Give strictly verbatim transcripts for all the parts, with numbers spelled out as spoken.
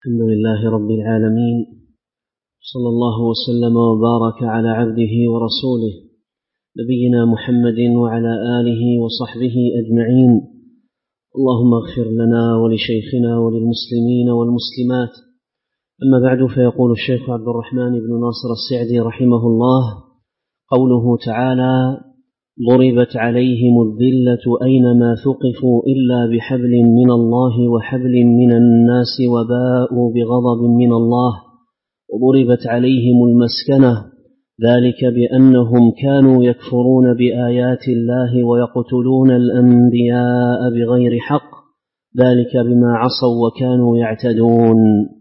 الحمد لله رب العالمين، صلى الله وسلم وبارك على عبده ورسوله نبينا محمد وعلى آله وصحبه أجمعين. اللهم اغفر لنا ولشيخنا وللمسلمين والمسلمات. أما بعد، فيقول الشيخ عبد الرحمن بن ناصر السعدي رحمه الله: قوله تعالى: ضربت عليهم الذلة أينما ثقفوا إلا بحبل من الله وحبل من الناس وباءوا بغضب من الله، وضربت عليهم المسكنة، ذلك بأنهم كانوا يكفرون بآيات الله ويقتلون الأنبياء بغير حق، ذلك بما عصوا وكانوا يعتدون.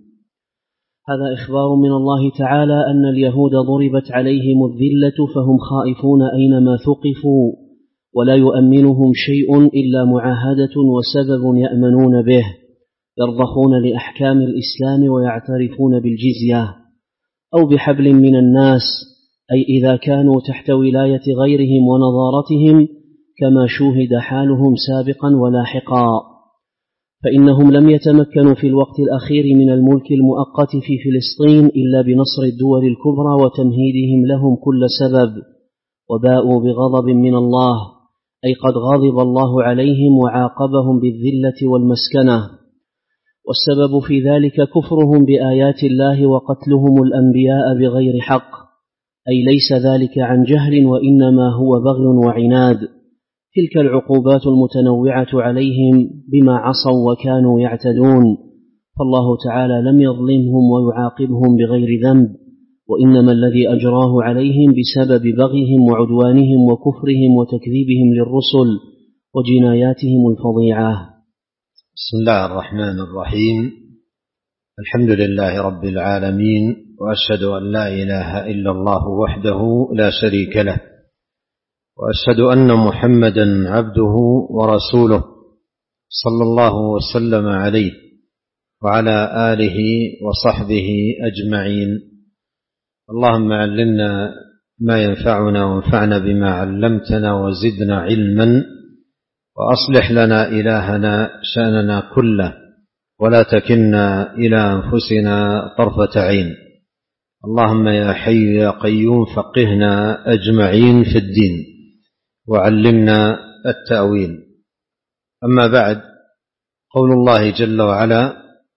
هذا إخبار من الله تعالى أن اليهود ضربت عليهم الذلة، فهم خائفون أينما ثقفوا، ولا يؤمنهم شيء إلا معاهدة وسبب يأمنون به، يرضخون لأحكام الإسلام ويعترفون بالجزية، أو بحبل من الناس، أي إذا كانوا تحت ولاية غيرهم ونظارتهم، كما شوهد حالهم سابقا ولاحقا، فإنهم لم يتمكنوا في الوقت الأخير من الملك المؤقت في فلسطين إلا بنصر الدول الكبرى وتمهيدهم لهم كل سبب، وباءوا بغضب من الله، أي قد غضب الله عليهم وعاقبهم بالذلة والمسكنة. والسبب في ذلك كفرهم بآيات الله وقتلهم الأنبياء بغير حق، أي ليس ذلك عن جهل، وإنما هو بغي وعناد. تلك العقوبات المتنوعة عليهم بما عصوا وكانوا يعتدون، فالله تعالى لم يظلمهم ويعاقبهم بغير ذنب، وإنما الذي أجراه عليهم بسبب بغيهم وعدوانهم وكفرهم وتكذيبهم للرسل وجناياتهم الفظيعة. بسم الله الرحمن الرحيم. الحمد لله رب العالمين، وأشهد أن لا إله إلا الله وحده لا شريك له، وأشهد أن محمدا عبده ورسوله صلى الله وسلم عليه وعلى آله وصحبه أجمعين. اللهم علمنا ما ينفعنا وانفعنا بما علمتنا وزدنا علما، وأصلح لنا إلهنا شأننا كله، ولا تكلنا إلى أنفسنا طرفة عين. اللهم يا حي يا قيوم فقهنا أجمعين في الدين، وعلمنا التأويل. أما بعد، قول الله جل وعلا: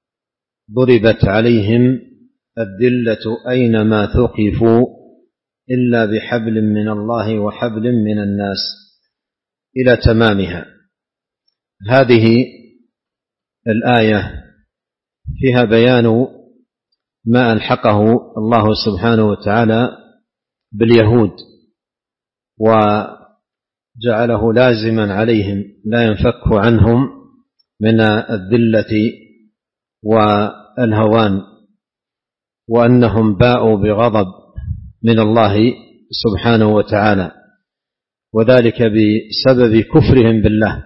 ضربت عليهم الذلة أينما ثقفوا إلا بحبل من الله وحبل من الناس، إلى تمامها. هذه الآية فيها بيان ما ألحقه الله سبحانه وتعالى باليهود، وجعله لازما عليهم لا ينفك عنهم من الذلة والهوان، وأنهم باءوا بغضب من الله سبحانه وتعالى، وذلك بسبب كفرهم بالله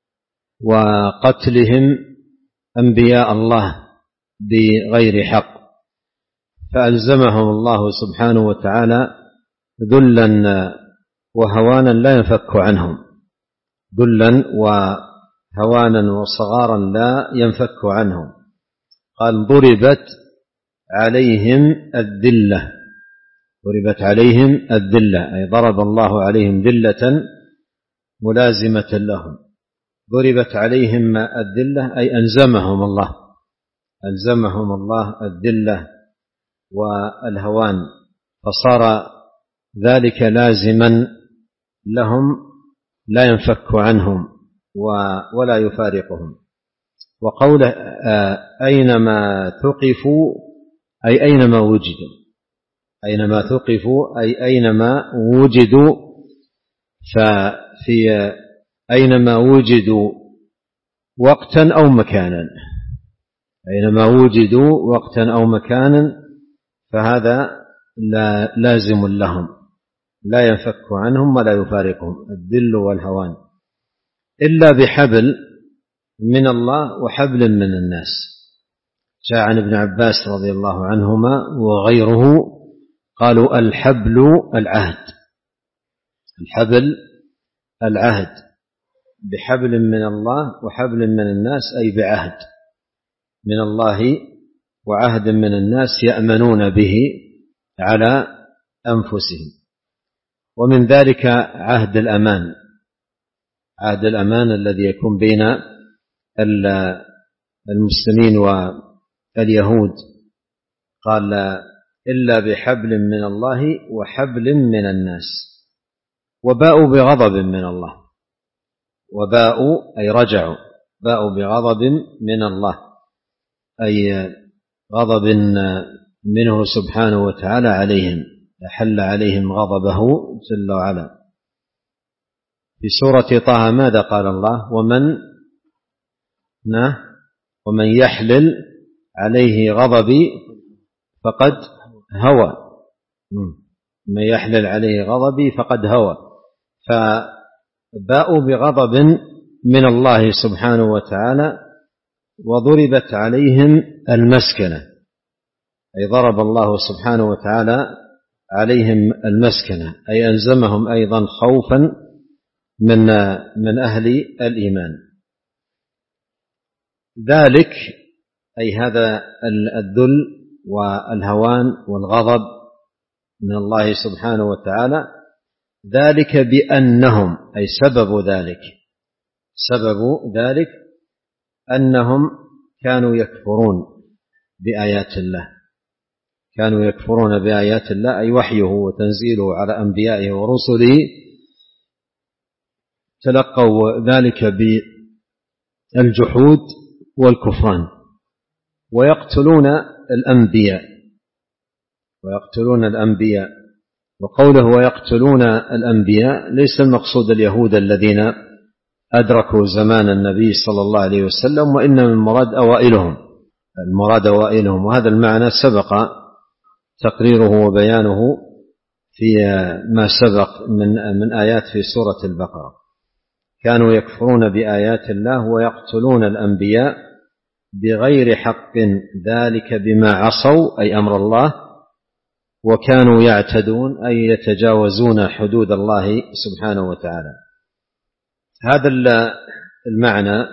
وقتلهم أنبياء الله بغير حق، فألزمهم الله سبحانه وتعالى ذلا وهوانا لا ينفك عنهم، ذلا وهوانا وصغارا لا ينفك عنهم. قال: ضربت عليهم الذلة، ضربت عليهم الذلة، أي ضرب الله عليهم ذلة ملازمة لهم. ضربت عليهم الذلة أي ألزمهم الله، ألزمهم الله الذلة والهوان، فصار ذلك لازما لهم لا ينفك عنهم ولا يفارقهم. وقوله أينما ثقفوا أي أينما وجدوا، أينما ثقفوا أي أينما وجدوا، ففي أينما وجدوا وقتا أو مكانا، أينما وجدوا وقتا أو مكانا، فهذا لا لازم لهم لا ينفك عنهم ولا يفارقهم، الذل والهوان، إلا بحبل من الله وحبل من الناس. جاء عن ابن عباس رضي الله عنهما وغيره قالوا: الحبل العهد، الحبل العهد، بحبل من الله وحبل من الناس، أي بعهد من الله وعهد من الناس يأمنون به على أنفسهم. ومن ذلك عهد الأمان، عهد الأمان الذي يكون بين المسلمين واليهود، قال إلا بحبل من الله وحبل من الناس، وباءوا بغضب من الله، وباءوا أي رجعوا، باءوا بغضب من الله أي غضب منه سبحانه وتعالى عليهم، أحل عليهم غضبه جل وعلا. في سورة طه ماذا قال الله؟ ومن ومن يحلل عليه غضبي فقد هوى، من يحلل عليه غضبي فقد هوى. فباءوا بغضب من الله سبحانه وتعالى، وضربت عليهم المسكنة، أي ضرب الله سبحانه وتعالى عليهم المسكنة، أي ألزمهم أيضا خوفا من من أهل الإيمان. ذلك أي هذا الذل والهوان والغضب من الله سبحانه وتعالى، ذلك بأنهم أي سبب ذلك، سبب ذلك أنهم كانوا يكفرون بآيات الله، كانوا يكفرون بآيات الله أي وحيه وتنزيله على أنبيائه ورسله، تلقوا ذلك بالجحود والكفران، ويقتلون الأنبياء ويقتلون الأنبياء وقوله ويقتلون الأنبياء ليس المقصود اليهود الذين أدركوا زمان النبي صلى الله عليه وسلم، وإنما المراد أوائلهم، المراد أوائلهم، وهذا المعنى سبق تقريره وبيانه في ما سبق من من آيات في سورة البقرة. كانوا يكفرون بآيات الله ويقتلون الأنبياء بغير حق، ذلك بما عصوا أي أمر الله، وكانوا يعتدون أي يتجاوزون حدود الله سبحانه وتعالى. هذا المعنى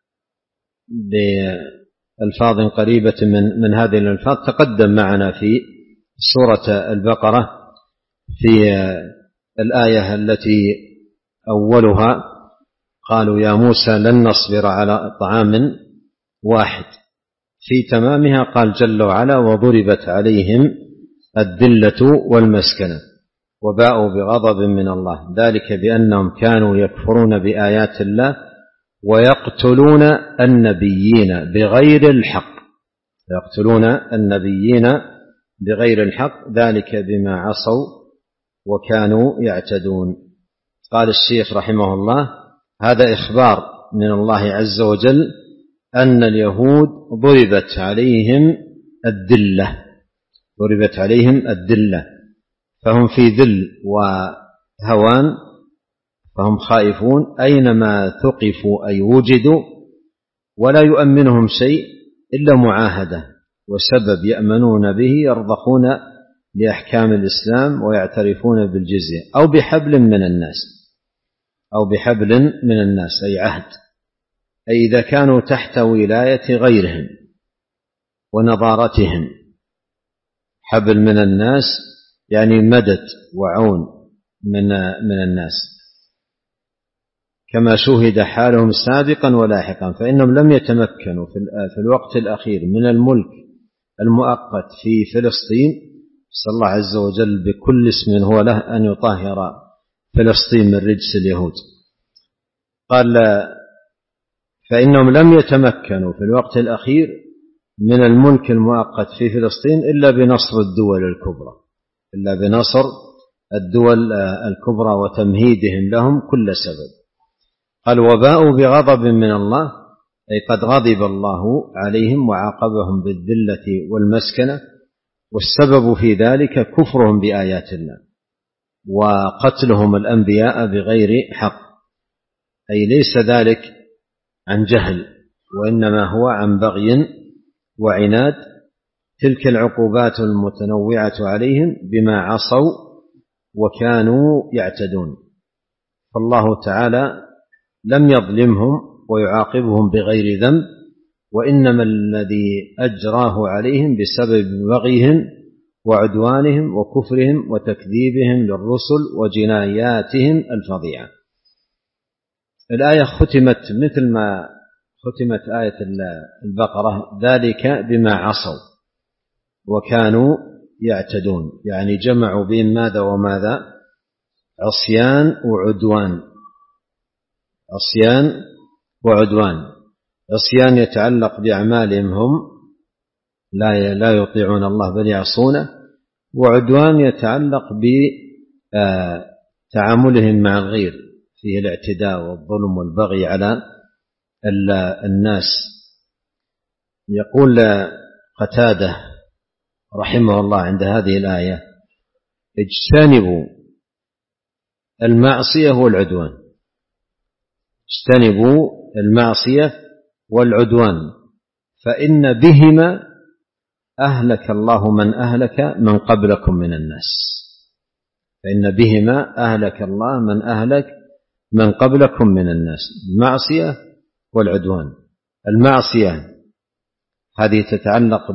بألفاظ قريبة من من هذه الألفاظ تقدم معنا في سورة البقرة في الآية التي أولها قالوا يا موسى لن نصبر على طعام واحد، في تمامها قال جل وعلا وضربت عليهم الذلة والمسكنة وباءوا بغضب من الله، ذلك بأنهم كانوا يكفرون بآيات الله ويقتلون النبيين بغير الحق، يقتلون النبيين بغير الحق، ذلك بما عصوا وكانوا يعتدون. قال الشيخ رحمه الله هذا إخبار من الله عز وجل أن اليهود ضربت عليهم الذلة، ضربت عليهم الذلة، فهم في ذل وهوان، فهم خائفون أينما ثقفوا أي وجدوا، ولا يؤمنهم شيء إلا معاهدة وسبب يأمنون به، يرضخون لأحكام الإسلام ويعترفون بالجزية، أو بحبل من الناس، أو بحبل من الناس أي عهد، أي إذا كانوا تحت ولاية غيرهم ونظارتهم. حبل من الناس يعني مدد وعون من من الناس، كما شوهد حالهم سابقا ولاحقا، فإنهم لم يتمكنوا في الوقت الأخير من الملك المؤقت في فلسطين، صلى الله عز وجل بكل اسم هو له أن يطهر فلسطين من رجس اليهود. قال فإنهم لم يتمكنوا في الوقت الأخير من الملك المؤقت في فلسطين إلا بنصر الدول الكبرى، إلا بنصر الدول الكبرى وتمهيدهم لهم كل سبب. قال وباءوا بغضب من الله أي قد غضب الله عليهم وعاقبهم بالذلة والمسكنة، والسبب في ذلك كفرهم بآيات الله وقتلهم الأنبياء بغير حق، أي ليس ذلك عن جهل، وإنما هو عن بغي وعناد. تلك العقوبات المتنوعة عليهم بما عصوا وكانوا يعتدون، فالله تعالى لم يظلمهم ويعاقبهم بغير ذنب، وإنما الذي أجراه عليهم بسبب بغيهم وعدوانهم وكفرهم وتكذيبهم للرسل وجناياتهم الفظيعة. الآية ختمت مثل ما ختمت آية البقرة: ذلك بما عصوا وكانوا يعتدون، يعني جمعوا بين ماذا وماذا؟ عصيان وعدوان. عصيان وعدوان. عصيان يتعلق بأعمالهم هم لا لا يطيعون الله بل يعصونه، وعدوان يتعلق بتعاملهم مع الغير، فيه الاعتداء والظلم والبغي على الناس. يقول قتادة رحمه الله عند هذه الآية: اجتنبوا المعصية والعدوان. اجتنبوا المعصية والعدوان فإن بهما أهلك الله من أهلك من قبلكم من الناس. فإن بهما أهلك الله من أهلك من قبلكم من الناس، المعصية والعدوان. المعصية هذه تتعلق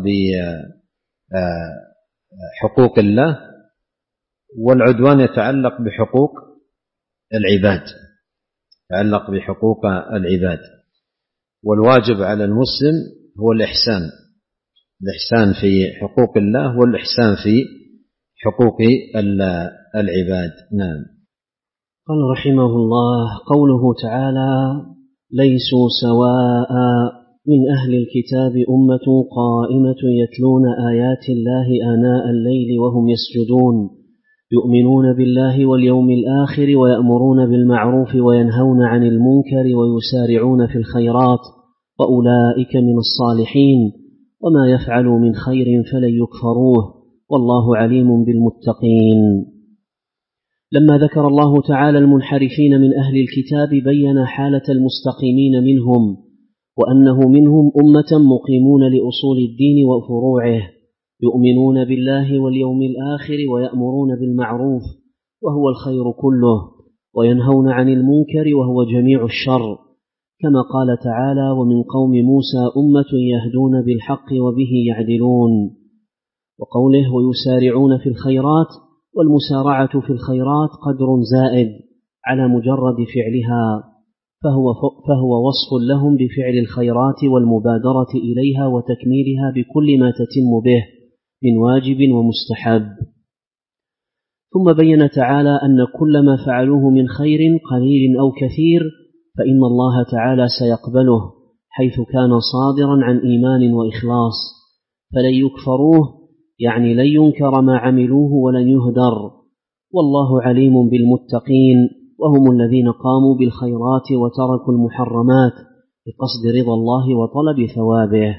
بحقوق الله، والعدوان يتعلق بحقوق العباد، يتعلق بحقوق العباد. والواجب على المسلم هو الإحسان، الإحسان في حقوق الله والإحسان في حقوق العباد. نعم. قال رحمه الله: قوله تعالى: ليسوا سواء من أهل الكتاب أمة قائمة يتلون آيات الله آناء الليل وهم يسجدون يؤمنون بالله واليوم الآخر ويأمرون بالمعروف وينهون عن المنكر ويسارعون في الخيرات وأولئك من الصالحين وما يفعلوا من خير فلن يكفروه والله عليم بالمتقين. لما ذكر الله تعالى المنحرفين من أهل الكتاب بين حالة المستقيمين منهم، وأنه منهم أمة مقيمون لأصول الدين وفروعه، يؤمنون بالله واليوم الآخر ويأمرون بالمعروف وهو الخير كله، وينهون عن المنكر وهو جميع الشر، كما قال تعالى: ومن قوم موسى أمة يهدون بالحق وبه يعدلون. وقوله: ويسارعون في الخيرات، والمسارعة في الخيرات قدر زائد على مجرد فعلها، فهو, فهو وصف لهم بفعل الخيرات والمبادرة إليها وتكميلها بكل ما تتم به من واجب ومستحب. ثم بين تعالى أن كل ما فعلوه من خير قليل أو كثير فإن الله تعالى سيقبله حيث كان صادرا عن إيمان وإخلاص، فلن يكفروه يعني لن ينكر ما عملوه ولن يهدر. والله عليم بالمتقين، وهم الذين قاموا بالخيرات وتركوا المحرمات بقصد رضا الله وطلب ثوابه.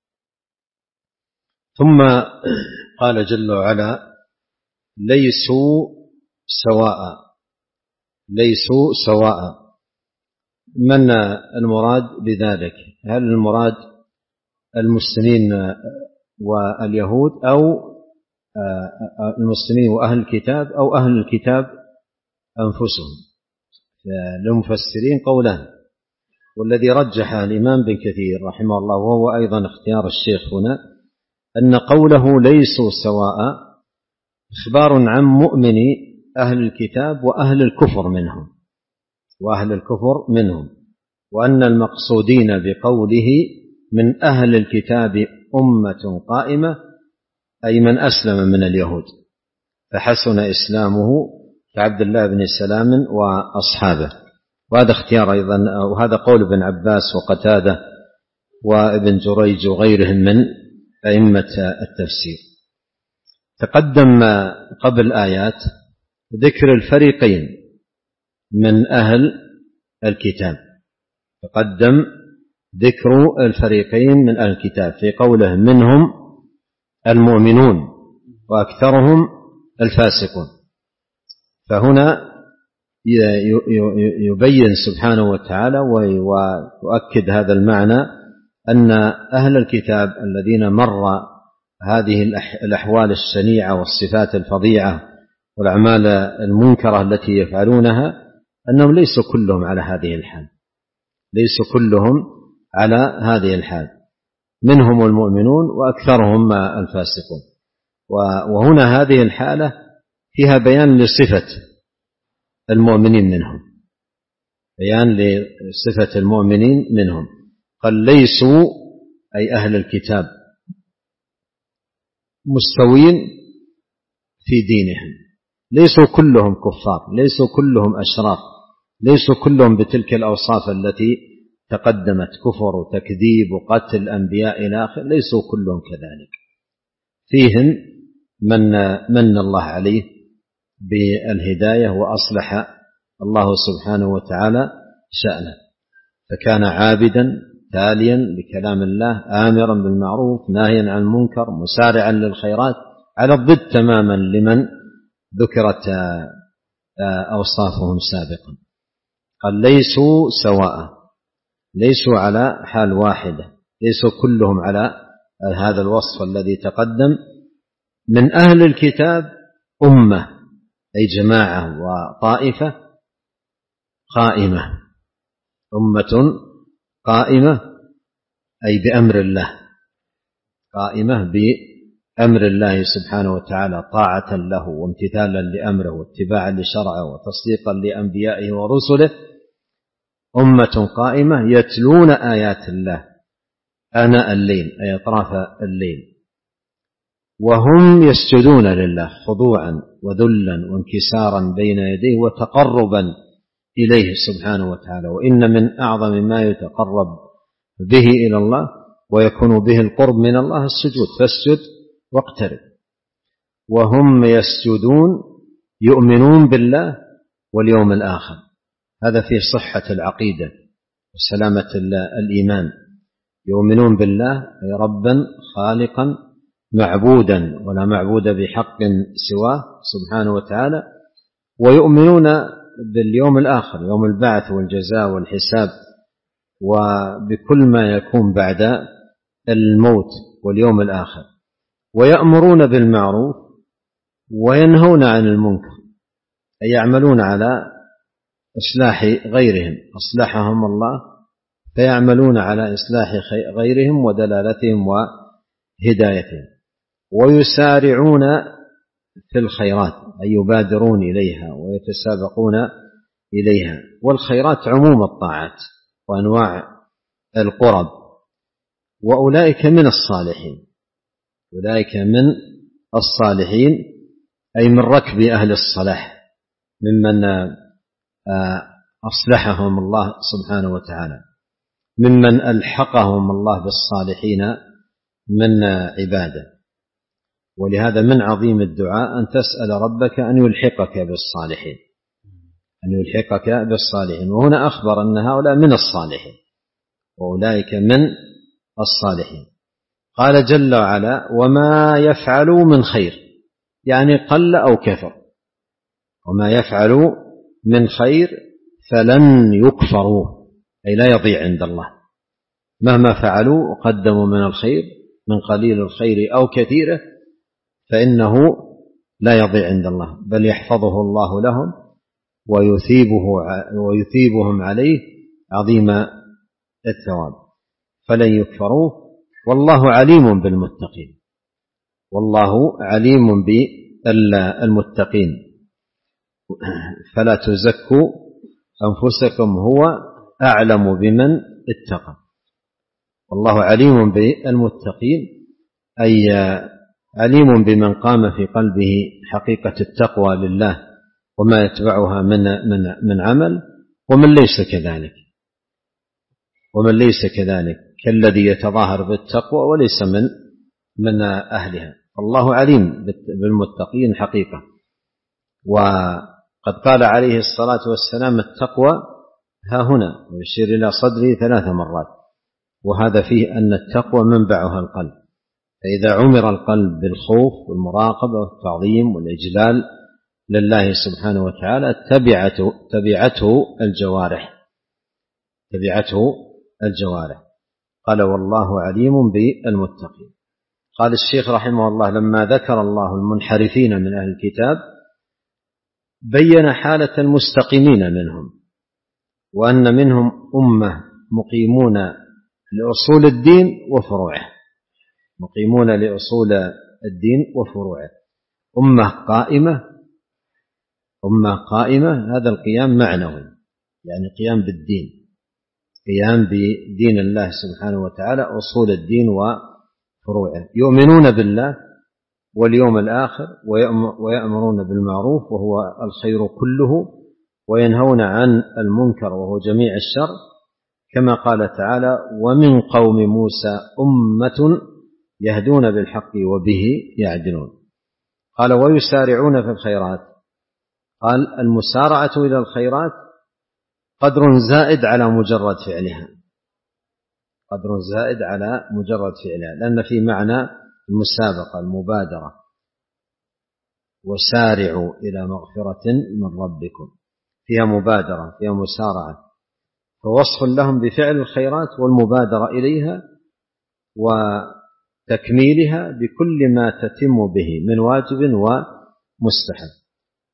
ثم قال جل وعلا: ليسوا سواء. ليسوا سواء، من المراد بذلك؟ هل المراد المسلمين واليهود، أو المسلمين وأهل الكتاب، أو أهل الكتاب أنفسهم؟ للمفسرين قولان، والذي رجح الإمام بن كثير رحمه الله وهو أيضا اختيار الشيخ هنا أن قوله ليسوا سواء إخبار عن مؤمن أهل الكتاب وأهل الكفر منهم وأهل الكفر منهم وأن المقصودين بقوله من أهل الكتاب أمة قائمة أي من أسلم من اليهود فحسن إسلامه كعبد الله بن سلام وأصحابه. وهذا اختيار أيضا، وهذا قول ابن عباس وقتادة وابن جريج وغيرهم من أئمة التفسير. تقدم قبل آيات ذكر الفريقين من أهل الكتاب، تقدم ذكر الفريقين من أهل الكتاب في قوله منهم المؤمنون وأكثرهم الفاسقون. فهنا يبين سبحانه وتعالى ويؤكد هذا المعنى أن أهل الكتاب الذين مر هذه الأحوال الشنيعة والصفات الفظيعة والأعمال المنكرة التي يفعلونها أنهم ليسوا كلهم على هذه الحال، ليسوا كلهم على هذه الحال. منهم المؤمنون وأكثرهم الفاسقون. وهنا هذه الحالة فيها بيان لصفة المؤمنين منهم، بيان لصفة المؤمنين منهم. قال ليسوا أي أهل الكتاب مستوين في دينهم، ليسوا كلهم كفار، ليسوا كلهم أشرار، ليسوا كلهم بتلك الأوصاف التي تقدمت، كفر وتكذيب وقتل أنبياء إلى آخره، ليسوا كلهم كذلك. فيهم من من الله عليه بالهداية وأصلح الله سبحانه وتعالى شأنه، فكان عابدا تاليا لكلام الله، آمرا بالمعروف ناهيا عن المنكر، مسارعا للخيرات، على الضد تماما لمن ذكرت أوصافهم سابقا. قال ليسوا سواء، ليسوا على حال واحدة، ليسوا كلهم على هذا الوصف الذي تقدم. من أهل الكتاب أمة أي جماعة وطائفة قائمة، أمة قائمة أي بأمر الله، قائمة بأمر الله سبحانه وتعالى، طاعة له وامتثالا لأمره واتباعا لشرعه وتصديقا لأنبيائه ورسله. أمة قائمة يتلون آيات الله آناء الليل أي أطراف الليل، وهم يسجدون لله خضوعا وذلا وانكسارا بين يديه وتقربا إليه سبحانه وتعالى. وإن من أعظم ما يتقرب به إلى الله ويكون به القرب من الله السجود، فاسجد واقترب. وهم يسجدون يؤمنون بالله واليوم الآخر، هذا فيه صحة العقيدة وسلامة الإيمان. يؤمنون بالله أي ربا خالقا معبودا ولا معبود بحق سواه سبحانه وتعالى، ويؤمنون باليوم الآخر، يوم البعث والجزاء والحساب وبكل ما يكون بعد الموت واليوم الآخر. ويأمرون بالمعروف وينهون عن المنكر، أي يعملون على إصلاح غيرهم، أصلحهم الله فيعملون على إصلاح غيرهم ودلالتهم وهدايتهم. ويسارعون في الخيرات أي يبادرون إليها ويتسابقون إليها. والخيرات عموم الطاعات وأنواع القرب. وأولئك من الصالحين، أولئك من الصالحين أي من ركب أهل الصلاح، ممن أصلحهم الله سبحانه وتعالى، ممن ألحقهم الله بالصالحين من عباده. ولهذا من عظيم الدعاء أن تسأل ربك أن يلحقك بالصالحين، أن يلحقك بالصالحين. وهنا أخبر أن هؤلاء من الصالحين، وأولئك من الصالحين. قال جل وعلا وما يفعلوا من خير، يعني قل أو كثر، وما يفعلوا من خير فلن يكفروه أي لا يضيع عند الله، مهما فعلوا وقدموا من الخير من قليل الخير أو كثيره فإنه لا يضيع عند الله، بل يحفظه الله لهم ويثيبه ويثيبهم عليه عظيم الثواب، فلن يكفروه. والله عليم بالمتقين، والله عليم بالمتقين. فلا تزكوا أنفسكم هو أعلم بمن اتقى. والله عليم بالمتقين أي عليم بمن قام في قلبه حقيقة التقوى لله وما يتبعها من من من عمل، ومن ليس كذلك، ومن ليس كذلك كالذي يتظاهر بالتقوى وليس من من أهلها. الله عليم بالمتقين حقيقة. وقد قال عليه الصلاة والسلام التقوى ها هنا، ويشير إلى صدره ثلاث مرات، وهذا فيه أن التقوى منبعها القلب. فإذا عمر القلب بالخوف والمراقبة والتعظيم والإجلال لله سبحانه وتعالى تبعته, تبعته الجوارح تبعته الجوارح. قال والله عليم بالمتقين. قال الشيخ رحمه الله لما ذكر الله المنحرفين من أهل الكتاب بين حالة المستقيمين منهم، وأن منهم أمة مقيمون لأصول الدين وفروعه، مقيمون لأصول الدين وفروعه. أمة قائمة، أمة قائمة، هذا القيام معنوي، يعني قيام بالدين، قيام بدين الله سبحانه وتعالى، أصول الدين وفروعه، يؤمنون بالله واليوم الآخر، ويأمرون بالمعروف وهو الخير كله، وينهون عن المنكر وهو جميع الشر، كما قال تعالى: ومن قوم موسى أمة يهدون بالحق وبه يعدلون. قال: ويسارعون في الخيرات. قال: المسارعة إلى الخيرات قدر زائد على مجرد فعلها، قدر زائد على مجرد فعلها، لأن في معنى المسابقة، المبادرة، وسارعوا إلى مغفرة من ربكم، فيها مبادرة، فيها مسارعة، فوصف لهم بفعل الخيرات والمبادرة إليها وتكميلها بكل ما تتم به من واجب ومستحب.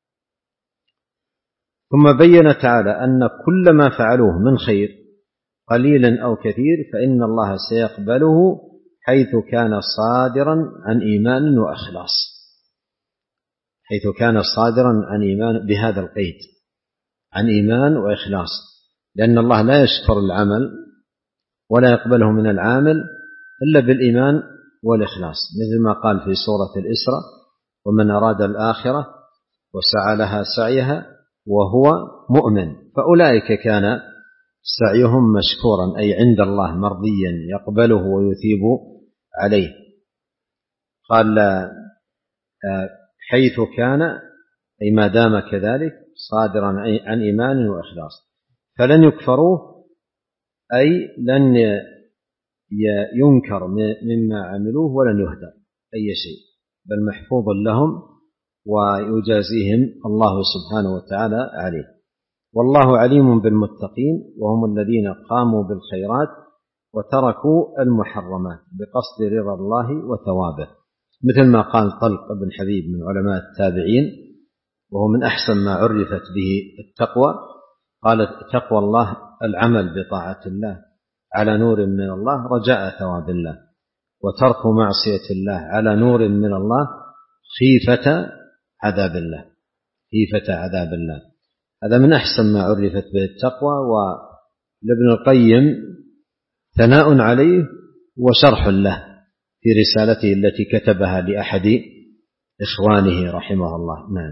ثم بين تعالى أن كل ما فعلوه من خير قليلا أو كثير فإن الله سيقبله حيث كان صادرا عن إيمان وإخلاص، حيث كان صادرا عن إيمان، بهذا القيد، عن إيمان وإخلاص، لأن الله لا يشكر العمل ولا يقبله من العامل إلا بالإيمان والإخلاص، مثل ما قال في سورة الإسراء: ومن أراد الآخرة وسعى لها سعيها وهو مؤمن فأولئك كان سعيهم مشكورا، أي عند الله مرضيا يقبله ويثيب عليه. قال: حيث كان، أي ما دام كذلك صادرا عن إيمان وإخلاص، فلن يكفروه، أي لن ينكر مما عملوه ولن يهدر أي شيء، بل محفوظ لهم ويجازيهم الله سبحانه وتعالى عليه. والله عليم بالمتقين وهم الذين قاموا بالخيرات وتركوا المحرمات بقصد رضا الله وثوابه، مثل ما قال طلق بن حبيب من علماء التابعين، وهو من أحسن ما عرفت به التقوى، قال: تقوى الله العمل بطاعة الله على نور من الله رجاء ثواب الله، وترك معصية الله على نور من الله خيفة عذاب الله، خيفة عذاب الله. هذا من أحسن ما عرفت به التقوى، ولابن القيم ثناء عليه وشرح له في رسالته التي كتبها لأحد إخوانه رحمه الله. نعم.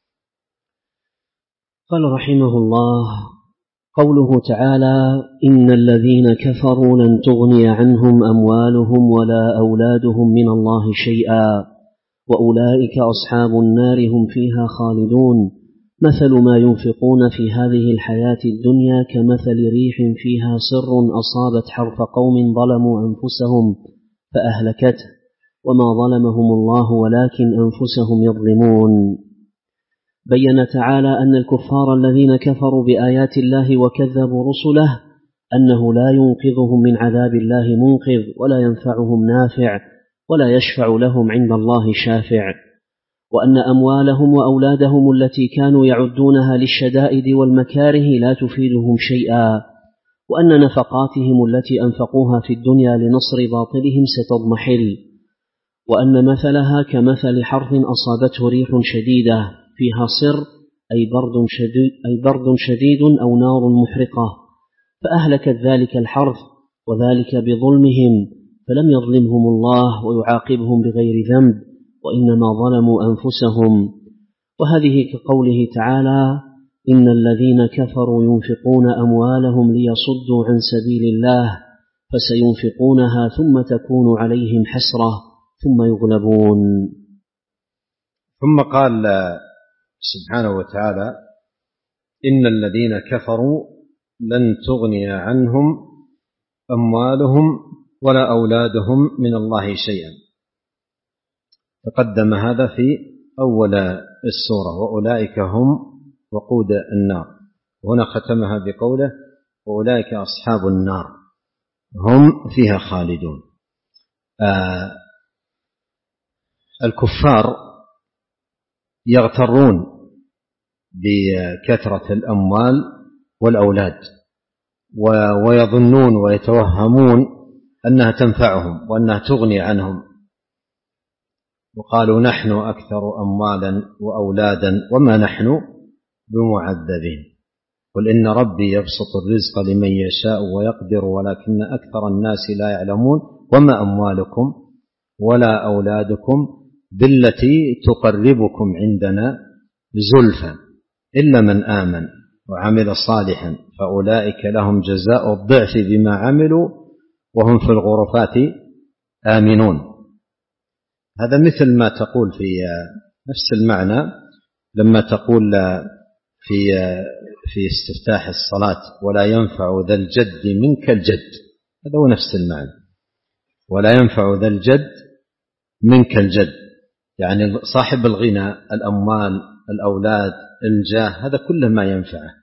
قال رحمه الله: قوله تعالى: إن الذين كفروا لن تغني عنهم أموالهم ولا أولادهم من الله شيئا وأولئك أصحاب النار هم فيها خالدون. مثل ما ينفقون في هذه الحياة الدنيا كمثل ريح فيها صر أصابت حرث قوم ظلموا أنفسهم فأهلكته وما ظلمهم الله ولكن أنفسهم يظلمون. بين تعالى أن الكفار الذين كفروا بآيات الله وكذبوا رسله أنه لا ينقذهم من عذاب الله منقذ، ولا ينفعهم نافع، ولا يشفع لهم عند الله شافع، وأن أموالهم وأولادهم التي كانوا يعدونها للشدائد والمكاره لا تفيدهم شيئا، وأن نفقاتهم التي أنفقوها في الدنيا لنصر باطلهم ستضمحل، وأن مثلها كمثل حرث أصابته ريح شديدة فيها صر أي برد شديد, أي برد شديد أو نار محرقة فأهلكت ذلك الحرث، وذلك بظلمهم، فلم يظلمهم الله ويعاقبهم بغير ذنب، وإنما ظلموا أنفسهم. وهذه كقوله تعالى: إن الذين كفروا ينفقون أموالهم ليصدوا عن سبيل الله فسينفقونها ثم تكون عليهم حسرة ثم يغلبون. ثم قال سبحانه وتعالى: إن الذين كفروا لن تغني عنهم أموالهم ولا أولادهم من الله شيئا. تقدم هذا في أول السورة: وأولئك هم وقود النار، وهنا ختمها بقوله: وأولئك أصحاب النار هم فيها خالدون. آه الكفار يغترون بكثرة الأموال والأولاد، ويظنون ويتوهمون أنها تنفعهم وأنها تغني عنهم، وقالوا نحن أكثر أموالا وأولادا وما نحن بمعذبين. قل إن ربي يبسط الرزق لمن يشاء ويقدر ولكن أكثر الناس لا يعلمون وما أموالكم ولا أولادكم بالتي تقربكم عندنا زلفى إلا من آمن وعمل صالحا فأولئك لهم جزاء الضعف بما عملوا وهم في الغرفات آمنون. هذا مثل ما تقول في نفس المعنى لما تقول في في استفتاح الصلاة ولا ينفع ذا الجد منك الجد، هذا هو نفس المعنى، ولا ينفع ذا الجد منك الجد، يعني صاحب الغنى، الأموال، الأولاد، الجاه، هذا كله ما ينفعه،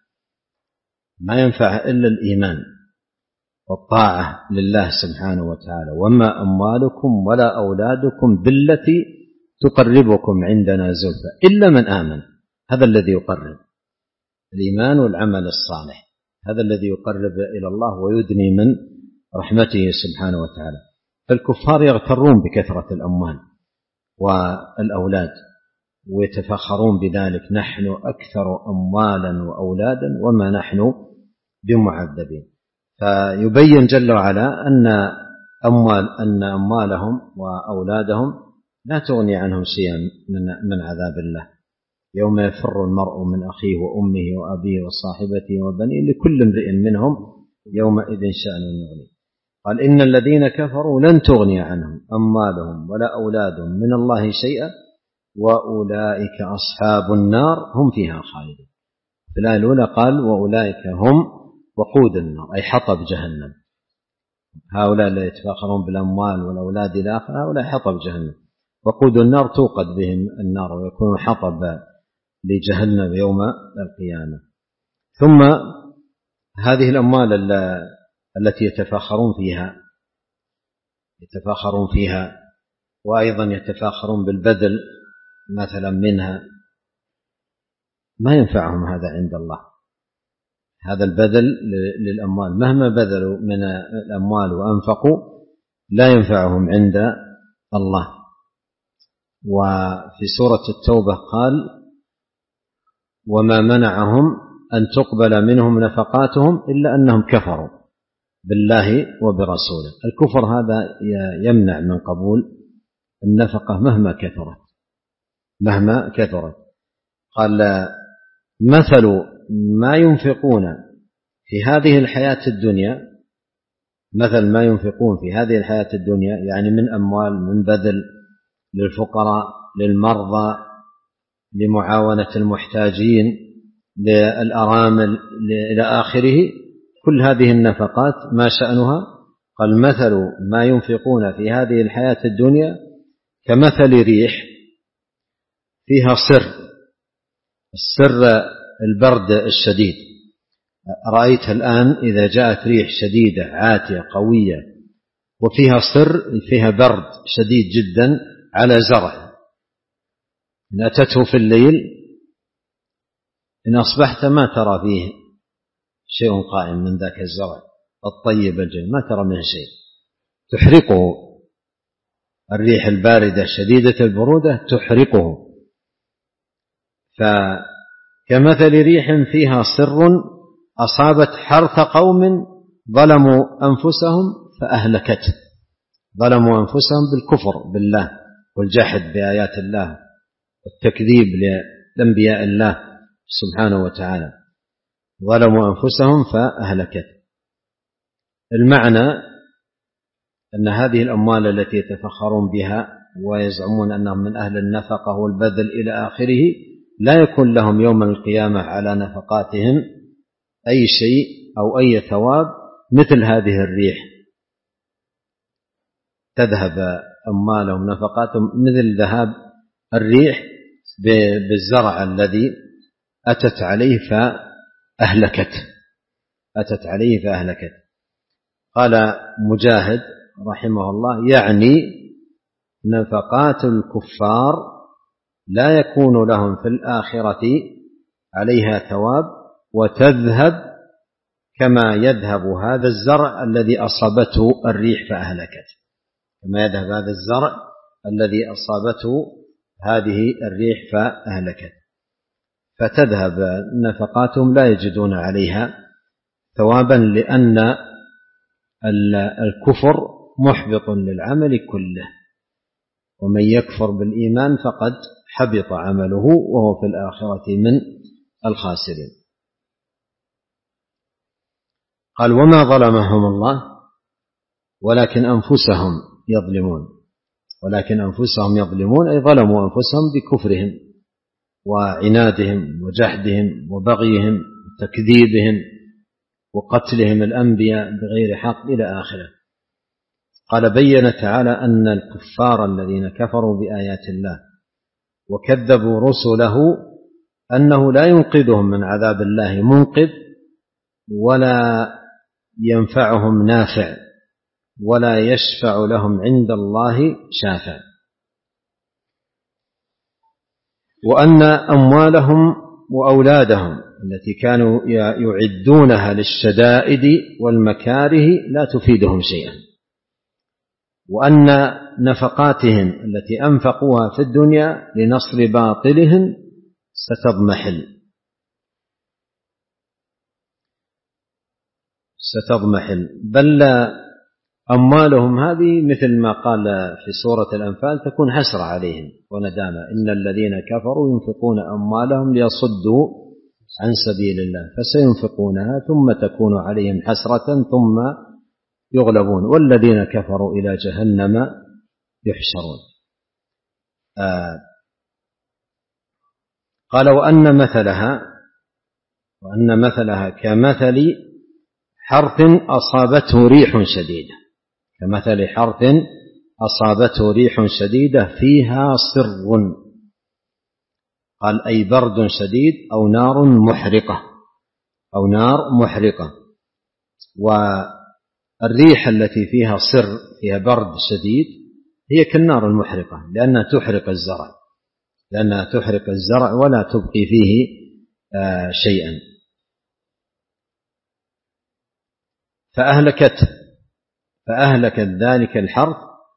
ما ينفعه إلا الإيمان والطاعة لله سبحانه وتعالى. وما أموالكم ولا أولادكم بالتي تقربكم عندنا زلفى إلا من آمن، هذا الذي يقرب، الإيمان والعمل الصالح، هذا الذي يقرب إلى الله ويدني من رحمته سبحانه وتعالى. فالكفار يغترون بكثرة الأموال والأولاد ويتفخرون بذلك، نحن أكثر أموالا وأولادا وما نحن بمعذبين. فيبين جل وعلا أن أموال أن أموالهم وأولادهم لا تغني عنهم شيئا من عذاب الله، يوم يفر المرء من أخيه وأمه وأبيه وصاحبته وبنيه لكل امرئ منهم يومئذ شأن يغنيه. قال إن الذين كفروا لن تغني عنهم أموالهم ولا أولادهم من الله شيئا وأولئك أصحاب النار هم فيها خالدون. في الآية الأولى قال وأولئك هم وقود النار أي حطب جهنم، هؤلاء الذين يتفاخرون بالأموال والأولاد إلى آخره هؤلاء حطب جهنم، وقود النار توقد بهم النار ويكون حطب لجهنم يوم القيامة. ثم هذه الأموال التي يتفاخرون فيها يتفاخرون فيها وأيضا يتفاخرون بالبذل مثلا منها، ما ينفعهم هذا عند الله، هذا البذل للأموال مهما بذلوا من الأموال وأنفقوا لا ينفعهم عند الله. وفي سورة التوبة قال وما منعهم أن تقبل منهم نفقاتهم إلا أنهم كفروا بالله وبرسوله. الكفر هذا يمنع من قبول النفقة مهما كثرت مهما كثرت. قال مثل ما ينفقون في هذه الحياة الدنيا، مثل ما ينفقون في هذه الحياة الدنيا يعني من أموال، من بذل للفقراء، للمرضى، لمعاونة المحتاجين، للأرامل إلى آخره، كل هذه النفقات ما شأنها؟ قال مثل ما ينفقون في هذه الحياة الدنيا كمثل ريح فيها صر، السر البرد الشديد. رأيت الآن إذا جاءت ريح شديدة عاتية قوية وفيها صر، فيها برد شديد جدا على زرع، إن أتته في الليل إن أصبحت ما ترى فيه شيء قائم من ذاك الزرع الطيب الجيد، ما ترى منه شيء، تحرقه الريح الباردة شديدة البرودة تحرقه. فكمثل ريح فيها صر أصابت حرث قوم ظلموا أنفسهم فأهلكته، ظلموا أنفسهم بالكفر بالله والجحد بآيات الله والتكذيب لأنبياء الله سبحانه وتعالى، ظلموا أنفسهم فأهلكته. المعنى أن هذه الأموال التي يتفخرون بها ويزعمون أنهم من أهل النفقة والبذل إلى آخره لا يكون لهم يوم القيامة على نفقاتهم أي شيء أو أي ثواب مثل هذه الريح، تذهب أموالهم نفقاتهم مثل ذهاب الريح بالزرع الذي أتت عليه فأهلكت أتت عليه فأهلكت. قال مجاهد رحمه الله يعني نفقات الكفار لا يكون لهم في الآخرة عليها ثواب وتذهب كما يذهب هذا الزرع الذي أصابته الريح فأهلكته، كما يذهب هذا الزرع الذي أصابته هذه الريح فأهلكته، فتذهب نفقاتهم لا يجدون عليها ثوابا، لأن الكفر محبط للعمل كله، ومن يكفر بالإيمان فقد حبط عمله وهو في الآخرة من الخاسرين. قال وما ظلمهم الله ولكن أنفسهم يظلمون، ولكن أنفسهم يظلمون أي ظلموا أنفسهم بكفرهم وعنادهم وجحدهم وبغيهم وتكذيبهم وقتلهم الأنبياء بغير حق إلى آخره. قال بين تعالى أن الكفار الذين كفروا بآيات الله وكذبوا رسله أنه لا ينقذهم من عذاب الله منقذ، ولا ينفعهم نافع، ولا يشفع لهم عند الله شافع، وأن أموالهم وأولادهم التي كانوا يعدونها للشدائد والمكاره لا تفيدهم شيئا، وأن نفقاتهم التي أنفقوها في الدنيا لنصر باطلهم ستضمحل ستضمحل بل أموالهم هذه مثل ما قال في سورة الأنفال تكون حسرة عليهم وندامة، إن الذين كفروا ينفقون أموالهم ليصدوا عن سبيل الله فسينفقونها ثم تكون عليهم حسرة ثم يغلبون والذين كفروا إلى جهنم يحشرون. آه قال وأن مثلها وأن مثلها كمثل حرث أصابته ريح شديدة، كمثل حرث أصابته ريح شديدة فيها صر، قال أي برد شديد أو نار محرقة أو نار محرقة. والريح التي فيها صر فيها برد شديد هي كالنار المحرقة، لأنها تحرق الزرع لأنها تحرق الزرع ولا تبقي فيه آه شيئا. فأهلكت فأهلكت ذلك الحرث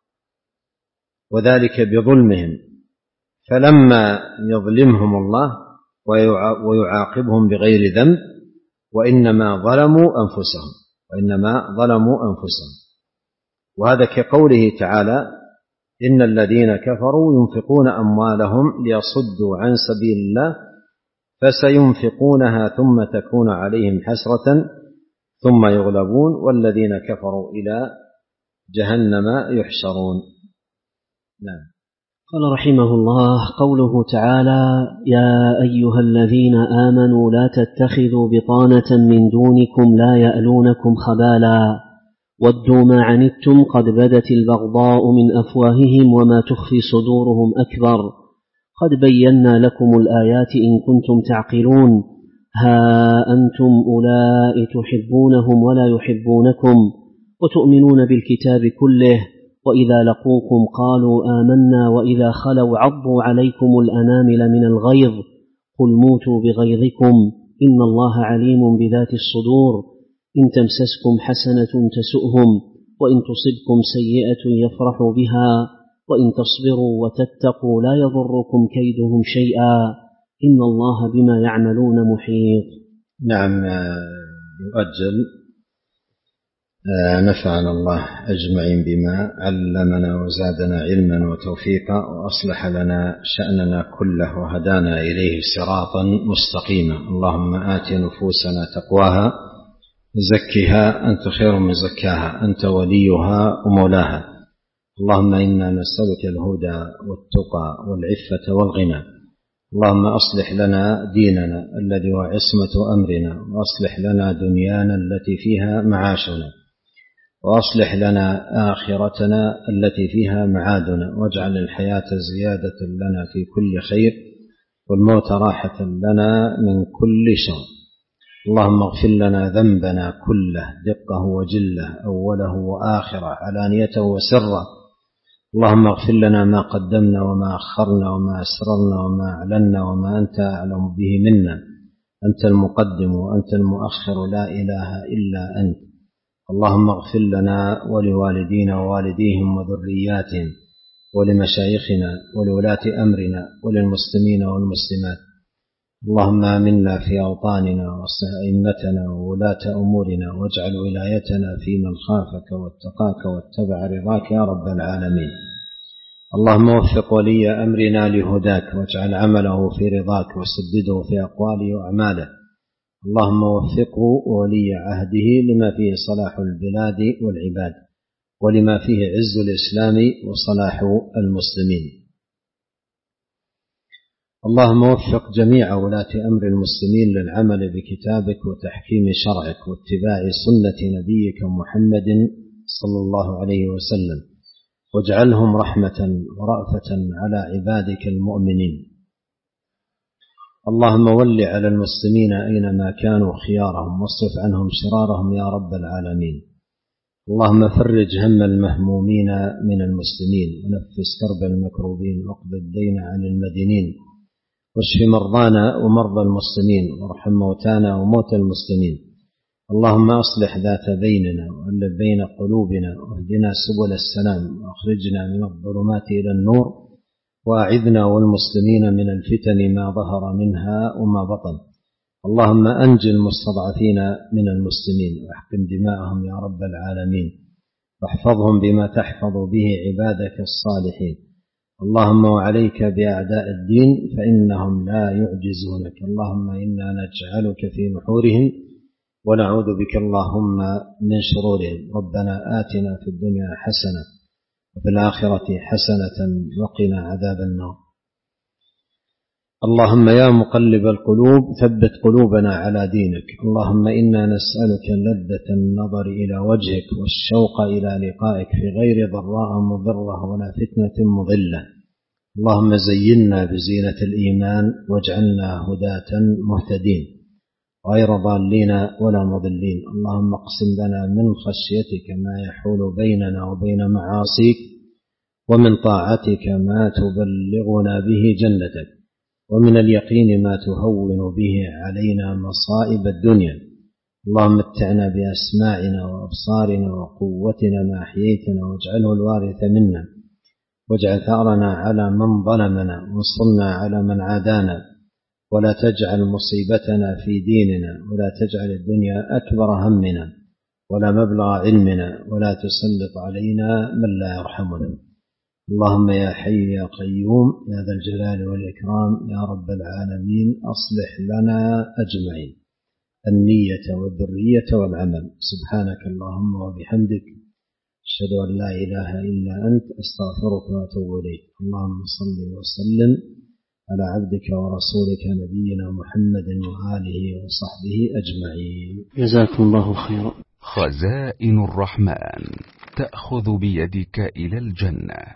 وذلك بظلمهم، فلما يظلمهم الله ويعاقبهم بغير ذنب وإنما ظلموا أنفسهم وإنما ظلموا أنفسهم. وهذا كقوله تعالى إن الذين كفروا ينفقون أموالهم ليصدوا عن سبيل الله فسينفقونها ثم تكون عليهم حسرة ثم يغلبون والذين كفروا إلى جهنم يحشرون. نعم. قال رحمه الله قوله تعالى يا أيها الذين آمنوا لا تتخذوا بطانة من دونكم لا يألونكم خبالا ودوا ما عنتم قد بدت البغضاء من أفواههم وما تخفي صدورهم أكبر قد بينا لكم الآيات إن كنتم تعقلون ها أنتم أولئك تحبونهم ولا يحبونكم وتؤمنون بالكتاب كله وإذا لقوكم قالوا آمنا وإذا خلوا عضوا عليكم الأنامل من الغيظ قل موتوا بغيظكم إن الله عليم بذات الصدور إن تمسسكم حسنة تسؤهم وإن تصبكم سيئة يفرحوا بها وإن تصبروا وتتقوا لا يضركم كيدهم شيئا إن الله بما يعملون محيط. نعم. يؤجل نفعنا الله أجمعين بما علمنا وزادنا علما وتوفيقا وأصلح لنا شأننا كله وهدانا إليه صراطا مستقيما. اللهم آت نفوسنا تقواها زكها أنت خير من زكاها أنت وليها ومولاها. اللهم إنا نسألك الهدى والتقى والعفة والغنى. اللهم أصلح لنا ديننا الذي هو عصمة أمرنا وأصلح لنا دنيانا التي فيها معاشنا وأصلح لنا آخرتنا التي فيها معادنا واجعل الحياة زيادة لنا في كل خير والموت راحة لنا من كل شر. اللهم اغفر لنا ذنبنا كله دقه وجله أوله وآخره علانيته وسره. اللهم اغفر لنا ما قدمنا وما أخرنا وما أسررنا وما أعلنا وما أنت أعلم به منا. أنت المقدم وأنت المؤخر، لا إله إلا أنت. اللهم اغفر لنا ولوالدينا ووالديهم وذرياتهم ولمشايخنا ولولاة أمرنا وللمسلمين والمسلمات. اللهم آمنا في أوطاننا واصلح أئمتنا وولاة أمورنا، واجعل ولايتنا في من خافك واتقاك واتبع رضاك يا رب العالمين. اللهم وفق ولي أمرنا لهداك، واجعل عمله في رضاك، وسدده في أقواله وأعماله. اللهم وفقه وولي عهده لما فيه صلاح البلاد والعباد، ولما فيه عز الإسلام وصلاح المسلمين. اللهم وفق جميع ولاة أمر المسلمين للعمل بكتابك وتحكيم شرعك واتباع سنة نبيك محمد صلى الله عليه وسلم، واجعلهم رحمة ورأفة على عبادك المؤمنين. اللهم ول على المسلمين أينما كانوا خيارهم، واصرف عنهم شرارهم يا رب العالمين. اللهم فرج هم المهمومين من المسلمين، ونفس كرب المكروبين، واقض الدين عن المدينين، واشف مرضانا ومرضى المسلمين، وارحم موتانا وموتى المسلمين. اللهم أصلح ذات بيننا وألف بين قلوبنا، واهدنا سبل السلام، وأخرجنا من الظلمات إلى النور، وأعذنا والمسلمين من الفتن ما ظهر منها وما بطن. اللهم أنج المستضعفين من المسلمين، واحقن دماءهم يا رب العالمين، واحفظهم بما تحفظ به عبادك الصالحين. اللهم وعليك بأعداء الدين فإنهم لا يعجزونك. اللهم إنا نجعلك في نحورهم ونعوذ بك اللهم من شرورهم. ربنا آتنا في الدنيا حسنة وفي الآخرة حسنة وقنا عذاب النار. اللهم يا مقلب القلوب ثبت قلوبنا على دينك. اللهم إنا نسألك لذة النظر إلى وجهك والشوق إلى لقائك في غير ضراء مضرة ولا فتنة مضلة. اللهم زينا بزينة الإيمان، واجعلنا هداة مهتدين غير ضالين ولا مضلين. اللهم اقسم لنا من خشيتك ما يحول بيننا وبين معاصيك، ومن طاعتك ما تبلغنا به جنتك، ومن اليقين ما تهون به علينا مصائب الدنيا. اللهم متعنا بأسماعنا وأبصارنا وقوتنا ما أحييتنا، واجعله الوارث منا، واجعل ثأرنا على من ظلمنا، وانصرنا على من عادانا، ولا تجعل مصيبتنا في ديننا، ولا تجعل الدنيا أكبر همنا ولا مبلغ علمنا، ولا تسلط علينا من لا يرحمنا. اللهم يا حي يا قيوم يا ذا الجلال والإكرام يا رب العالمين، أصلح لنا أجمعين النية والذرية والعمل. سبحانك اللهم وبحمدك، أشهد أن لا إله إلا أنت، أستغفرك وأتوب إليك. اللهم صل وسلم على عبدك ورسولك نبينا محمد وآله وصحبه أجمعين. جزاكم الله خيرا. خزائن الرحمن تأخذ بيدك إلى الجنة.